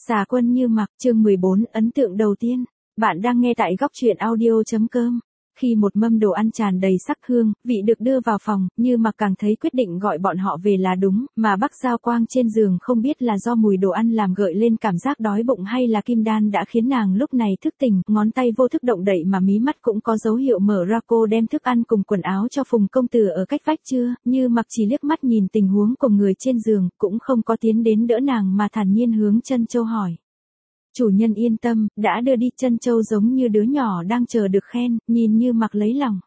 Xà quân Như Mặc, chương 14, ấn tượng đầu tiên. Bạn đang nghe tại góc truyện audio.com. Khi một mâm đồ ăn tràn đầy sắc hương, vị được đưa vào phòng, Như Mặc càng thấy quyết định gọi bọn họ về là đúng, mà Bắc Giao Quang trên giường không biết là do mùi đồ ăn làm gợi lên cảm giác đói bụng hay là kim đan đã khiến nàng lúc này thức tỉnh, ngón tay vô thức động đậy mà mí mắt cũng có dấu hiệu mở ra. Cô đem thức ăn cùng quần áo cho Phùng công tử ở cách vách chưa? Như Mặc chỉ liếc mắt nhìn tình huống của người trên giường, cũng không có tiến đến đỡ nàng mà thản nhiên hướng Trân Châu hỏi. Chủ nhân yên tâm, đã đưa đi. Trân Châu giống như đứa nhỏ đang chờ được khen, nhìn Như Mặc lấy lòng.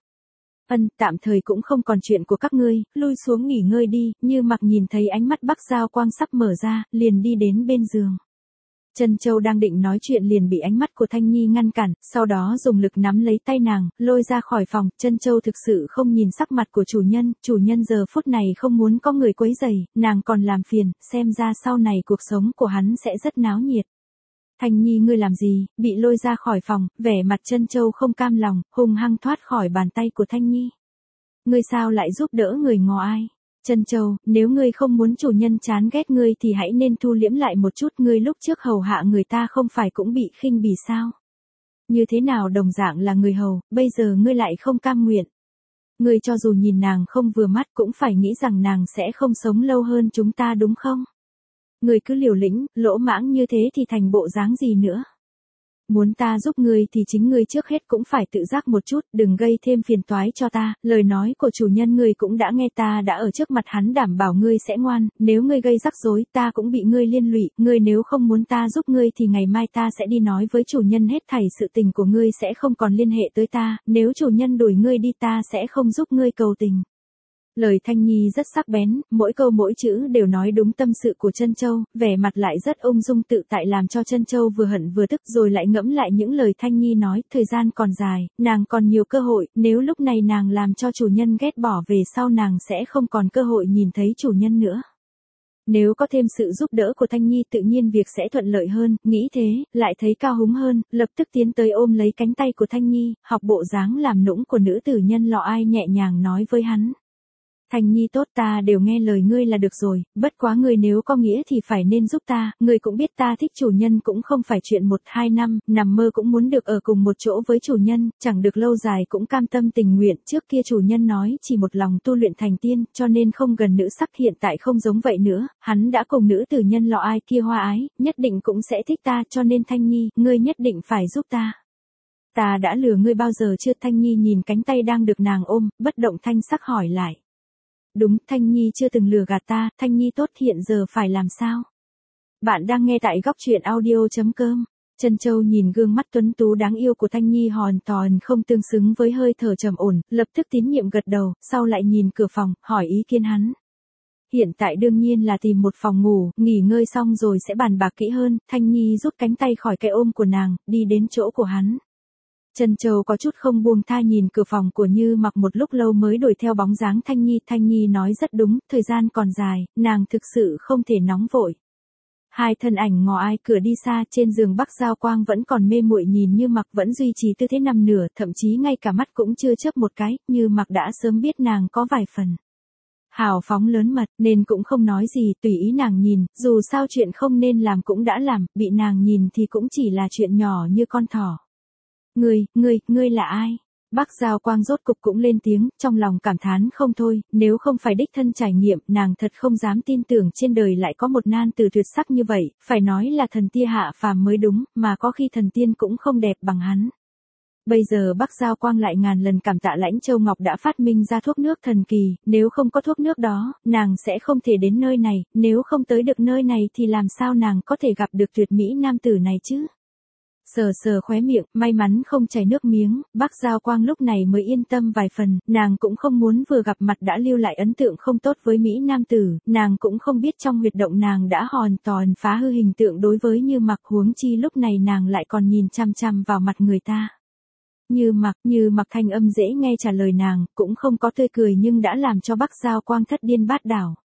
Tạm thời cũng không còn chuyện của các ngươi, lui xuống nghỉ ngơi đi. Như Mặc nhìn thấy ánh mắt Bắc Giao Quang sắp mở ra, liền đi đến bên giường. Trân Châu đang định nói chuyện liền bị ánh mắt của Thanh Nhi ngăn cản, sau đó dùng lực nắm lấy tay nàng, lôi ra khỏi phòng. Trân Châu thực sự không nhìn sắc mặt của chủ nhân giờ phút này không muốn có người quấy rầy, nàng còn làm phiền, xem ra sau này cuộc sống của hắn sẽ rất náo nhiệt. Thanh Nhi ngươi làm gì? Bị lôi ra khỏi phòng, vẻ mặt Trân Châu không cam lòng, hung hăng thoát khỏi bàn tay của Thanh Nhi. Ngươi sao lại giúp đỡ người ngò ai? Trân Châu, nếu ngươi không muốn chủ nhân chán ghét ngươi thì hãy nên thu liễm lại một chút. Ngươi lúc trước hầu hạ người ta không phải cũng bị khinh bỉ sao? Như thế nào đồng dạng là người hầu, bây giờ ngươi lại không cam nguyện. Ngươi cho dù nhìn nàng không vừa mắt cũng phải nghĩ rằng nàng sẽ không sống lâu hơn chúng ta đúng không? Ngươi cứ liều lĩnh, lỗ mãng như thế thì thành bộ dáng gì nữa? Muốn ta giúp ngươi thì chính ngươi trước hết cũng phải tự giác một chút, đừng gây thêm phiền toái cho ta. Lời nói của chủ nhân ngươi cũng đã nghe, ta đã ở trước mặt hắn đảm bảo ngươi sẽ ngoan, nếu ngươi gây rắc rối ta cũng bị ngươi liên lụy, ngươi nếu không muốn ta giúp ngươi thì ngày mai ta sẽ đi nói với chủ nhân hết thảy sự tình của ngươi sẽ không còn liên hệ tới ta, nếu chủ nhân đuổi ngươi đi ta sẽ không giúp ngươi cầu tình. Lời Thanh Nhi rất sắc bén, mỗi câu mỗi chữ đều nói đúng tâm sự của Trân Châu, vẻ mặt lại rất ung dung tự tại làm cho Trân Châu vừa hận vừa tức, rồi lại ngẫm lại những lời Thanh Nhi nói, thời gian còn dài, nàng còn nhiều cơ hội, nếu lúc này nàng làm cho chủ nhân ghét bỏ về sau nàng sẽ không còn cơ hội nhìn thấy chủ nhân nữa. Nếu có thêm sự giúp đỡ của Thanh Nhi tự nhiên việc sẽ thuận lợi hơn, nghĩ thế, lại thấy cao hứng hơn, lập tức tiến tới ôm lấy cánh tay của Thanh Nhi, học bộ dáng làm nũng của nữ tử nhân lọ ai nhẹ nhàng nói với hắn. Thanh Nhi tốt, ta đều nghe lời ngươi là được rồi, bất quá ngươi nếu có nghĩa thì phải nên giúp ta, ngươi cũng biết ta thích chủ nhân cũng không phải chuyện 1-2 năm, nằm mơ cũng muốn được ở cùng một chỗ với chủ nhân, chẳng được lâu dài cũng cam tâm tình nguyện, trước kia chủ nhân nói chỉ một lòng tu luyện thành tiên, cho nên không gần nữ sắc, hiện tại không giống vậy nữa, hắn đã cùng nữ tử nhân lọ ai kia hoa ái, nhất định cũng sẽ thích ta, cho nên Thanh Nhi, ngươi nhất định phải giúp ta. Ta đã lừa ngươi bao giờ chưa? Thanh Nhi nhìn cánh tay đang được nàng ôm, bất động thanh sắc hỏi lại. Đúng, Thanh Nhi chưa từng lừa gạt ta. Thanh Nhi tốt, hiện giờ phải làm sao? Bạn đang nghe tại góc truyện audio.com. Trân Châu nhìn gương mắt tuấn tú đáng yêu của Thanh Nhi hoàn toàn không tương xứng với hơi thở trầm ổn, lập tức tín nhiệm gật đầu, sau lại nhìn cửa phòng, hỏi ý kiến hắn. Hiện tại đương nhiên là tìm một phòng ngủ, nghỉ ngơi xong rồi sẽ bàn bạc kỹ hơn. Thanh Nhi rút cánh tay khỏi cái ôm của nàng, đi đến chỗ của hắn. Trân Châu có chút không buông tha nhìn cửa phòng của Như Mặc một lúc lâu mới đuổi theo bóng dáng Thanh Nhi. Thanh Nhi nói rất đúng, thời gian còn dài, nàng thực sự không thể nóng vội. Hai thân ảnh ngò ai cửa đi xa, trên giường Bắc Giao Quang vẫn còn mê muội nhìn Như Mặc vẫn duy trì tư thế nằm nửa, thậm chí ngay cả mắt cũng chưa chớp một cái, Như Mặc đã sớm biết nàng có vài phần hào phóng lớn mật, nên cũng không nói gì, tùy ý nàng nhìn, dù sao chuyện không nên làm cũng đã làm, bị nàng nhìn thì cũng chỉ là chuyện nhỏ như con thỏ. Ngươi là ai? Bắc Giao Quang rốt cục cũng lên tiếng, trong lòng cảm thán không thôi, nếu không phải đích thân trải nghiệm, nàng thật không dám tin tưởng trên đời lại có một nam tử tuyệt sắc như vậy, phải nói là thần tia hạ phàm mới đúng, mà có khi thần tiên cũng không đẹp bằng hắn. Bây giờ Bắc Giao Quang lại ngàn lần cảm tạ Lãnh Châu Ngọc đã phát minh ra thuốc nước thần kỳ, nếu không có thuốc nước đó, nàng sẽ không thể đến nơi này, nếu không tới được nơi này thì làm sao nàng có thể gặp được tuyệt mỹ nam tử này chứ? Sờ khóe miệng, may mắn không chảy nước miếng, Bắc Giao Quang lúc này mới yên tâm vài phần, nàng cũng không muốn vừa gặp mặt đã lưu lại ấn tượng không tốt với Mỹ nam tử, nàng cũng không biết trong huyệt động nàng đã hoàn toàn phá hư hình tượng đối với Như Mặc, huống chi lúc này nàng lại còn nhìn chăm chăm vào mặt người ta. Như Mặc thanh âm dễ nghe trả lời nàng, cũng không có tươi cười nhưng đã làm cho Bắc Giao Quang thất điên bát đảo.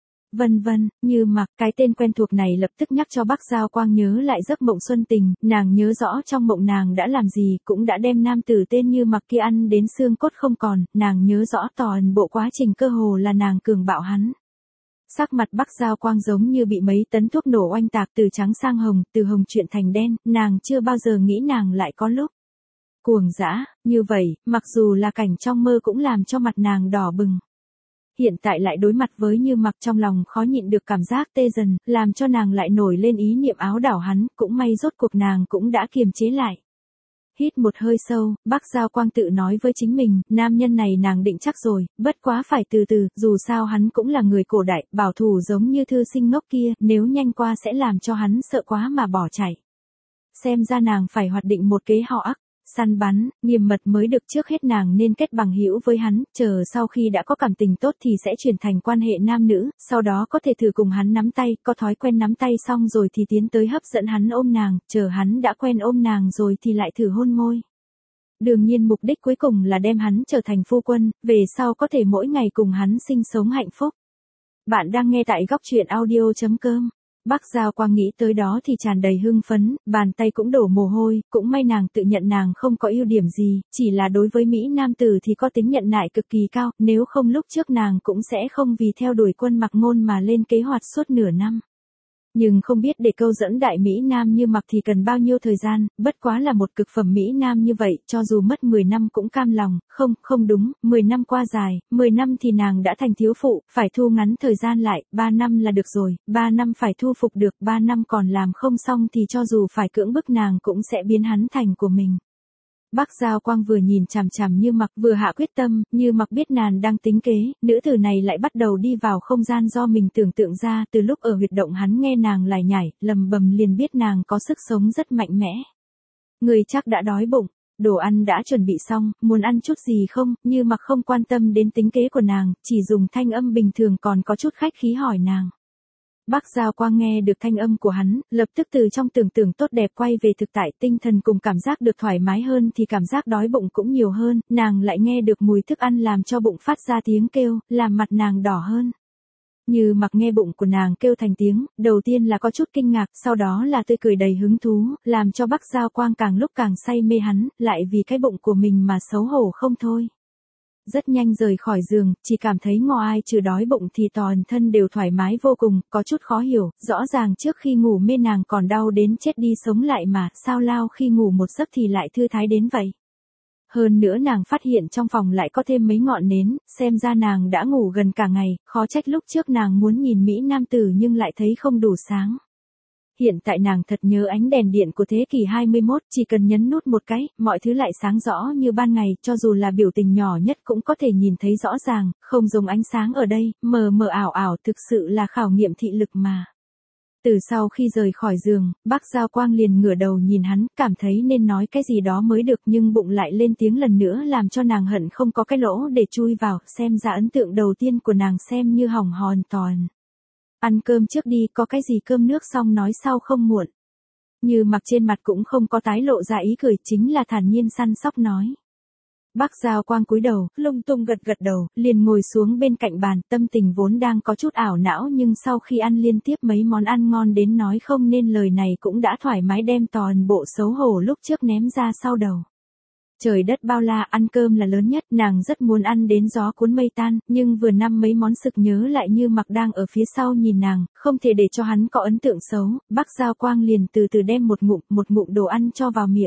Như Mặc, cái tên quen thuộc này lập tức nhắc cho Bắc Giao Quang nhớ lại giấc mộng xuân tình, nàng nhớ rõ trong mộng nàng đã làm gì, cũng đã đem nam tử tên Như Mặc kia ăn đến xương cốt không còn, nàng nhớ rõ toàn bộ quá trình cơ hồ là nàng cường bạo hắn. Sắc mặt Bắc Giao Quang giống như bị mấy tấn thuốc nổ oanh tạc, từ trắng sang hồng, từ hồng chuyển thành đen, nàng chưa bao giờ nghĩ nàng lại có lúc cuồng dã như vậy, mặc dù là cảnh trong mơ cũng làm cho mặt nàng đỏ bừng. Hiện tại lại đối mặt với Như Mặc, trong lòng khó nhịn được cảm giác tê dần, làm cho nàng lại nổi lên ý niệm áo đảo hắn, cũng may rốt cuộc nàng cũng đã kiềm chế lại. Hít một hơi sâu, Bắc Giao Quang tự nói với chính mình, nam nhân này nàng định chắc rồi, bất quá phải từ từ, dù sao hắn cũng là người cổ đại, bảo thủ giống như thư sinh ngốc kia, nếu nhanh qua sẽ làm cho hắn sợ quá mà bỏ chạy. Xem ra nàng phải hoạt định một kế họ ác, săn bắn, nghiêm mật mới được, trước hết nàng nên kết bằng hữu với hắn, chờ sau khi đã có cảm tình tốt thì sẽ chuyển thành quan hệ nam nữ, sau đó có thể thử cùng hắn nắm tay, có thói quen nắm tay xong rồi thì tiến tới hấp dẫn hắn ôm nàng, chờ hắn đã quen ôm nàng rồi thì lại thử hôn môi. Đương nhiên mục đích cuối cùng là đem hắn trở thành phu quân, về sau có thể mỗi ngày cùng hắn sinh sống hạnh phúc. Bạn đang nghe tại góc truyện audio.com. Bắc Giao Quang nghĩ tới đó thì tràn đầy hưng phấn, bàn tay cũng đổ mồ hôi, cũng may nàng tự nhận nàng không có ưu điểm gì, chỉ là đối với Mỹ nam tử thì có tính nhận nại cực kỳ cao, nếu không lúc trước nàng cũng sẽ không vì theo đuổi Quân Mặc Ngôn mà lên kế hoạch suốt nửa năm. Nhưng không biết để câu dẫn đại Mỹ Nam Như Mặc thì cần bao nhiêu thời gian, bất quá là một cực phẩm Mỹ Nam như vậy, cho dù mất 10 năm cũng cam lòng, không đúng, 10 năm qua dài, 10 năm thì nàng đã thành thiếu phụ, phải thu ngắn thời gian lại, 3 năm là được rồi, 3 năm phải thu phục được, 3 năm còn làm không xong thì cho dù phải cưỡng bức nàng cũng sẽ biến hắn thành của mình. Bắc Giao Quang vừa nhìn chằm chằm Như Mặc vừa hạ quyết tâm, Như Mặc biết nàng đang tính kế, nữ tử này lại bắt đầu đi vào không gian do mình tưởng tượng ra, từ lúc ở huyệt động hắn nghe nàng lải nhải, lầm bầm liền biết nàng có sức sống rất mạnh mẽ. Người chắc đã đói bụng, đồ ăn đã chuẩn bị xong, muốn ăn chút gì không? Như Mặc không quan tâm đến tính kế của nàng, chỉ dùng thanh âm bình thường còn có chút khách khí hỏi nàng. Bắc Giao Quang nghe được thanh âm của hắn, lập tức từ trong tưởng tượng tốt đẹp quay về thực tại, tinh thần cùng cảm giác được thoải mái hơn thì cảm giác đói bụng cũng nhiều hơn, nàng lại nghe được mùi thức ăn làm cho bụng phát ra tiếng kêu, làm mặt nàng đỏ hơn. Như Mặc nghe bụng của nàng kêu thành tiếng, đầu tiên là có chút kinh ngạc, sau đó là tươi cười đầy hứng thú, làm cho Bắc Giao Quang càng lúc càng say mê hắn, lại vì cái bụng của mình mà xấu hổ không thôi. Rất nhanh rời khỏi giường, chỉ cảm thấy ai trừ đói bụng thì toàn thân đều thoải mái vô cùng, có chút khó hiểu, rõ ràng trước khi ngủ mê nàng còn đau đến chết đi sống lại mà, sao lao khi ngủ một giấc thì lại thư thái đến vậy. Hơn nữa nàng phát hiện trong phòng lại có thêm mấy ngọn nến, xem ra nàng đã ngủ gần cả ngày, khó trách lúc trước nàng muốn nhìn Mỹ nam tử nhưng lại thấy không đủ sáng. Hiện tại nàng thật nhớ ánh đèn điện của thế kỷ 21, chỉ cần nhấn nút một cái, mọi thứ lại sáng rõ như ban ngày, cho dù là biểu tình nhỏ nhất cũng có thể nhìn thấy rõ ràng, không giống ánh sáng ở đây, mờ mờ ảo ảo, thực sự là khảo nghiệm thị lực mà. Từ sau khi rời khỏi giường, Bắc Giao Quang liền ngửa đầu nhìn hắn, cảm thấy nên nói cái gì đó mới được nhưng bụng lại lên tiếng lần nữa làm cho nàng hận không có cái lỗ để chui vào, xem ra ấn tượng đầu tiên của nàng xem như hỏng hoàn toàn. Ăn cơm trước đi, có cái gì cơm nước xong nói sau không muộn. Như Mặc trên mặt cũng không có tái lộ ra ý cười, chính là thản nhiên săn sóc nói. Bắc Giao Quang cúi đầu, lung tung gật gật đầu, liền ngồi xuống bên cạnh bàn, tâm tình vốn đang có chút ảo não nhưng sau khi ăn liên tiếp mấy món ăn ngon đến nói không nên lời này cũng đã thoải mái đem toàn bộ xấu hổ lúc trước ném ra sau đầu. Trời đất bao la, ăn cơm là lớn nhất, nàng rất muốn ăn đến gió cuốn mây tan, nhưng vừa năm mấy món sực nhớ lại Như Mặc đang ở phía sau nhìn nàng, không thể để cho hắn có ấn tượng xấu, Bắc Giao Quang liền từ từ đem một ngụm đồ ăn cho vào miệng.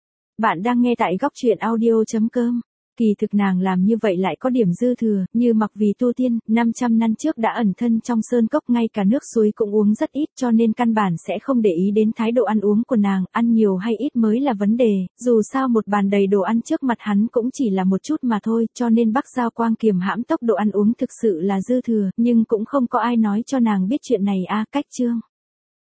Bạn đang nghe tại góc truyện audio.com. Kỳ thực nàng làm như vậy lại có điểm dư thừa, Như Mặc vì tu tiên, 500 năm trước đã ẩn thân trong sơn cốc, ngay cả nước suối cũng uống rất ít cho nên căn bản sẽ không để ý đến thái độ ăn uống của nàng, ăn nhiều hay ít mới là vấn đề, dù sao một bàn đầy đồ ăn trước mặt hắn cũng chỉ là một chút mà thôi, cho nên Bắc Giao Quang kiềm hãm tốc độ ăn uống thực sự là dư thừa, nhưng cũng không có ai nói cho nàng biết chuyện này cách chương.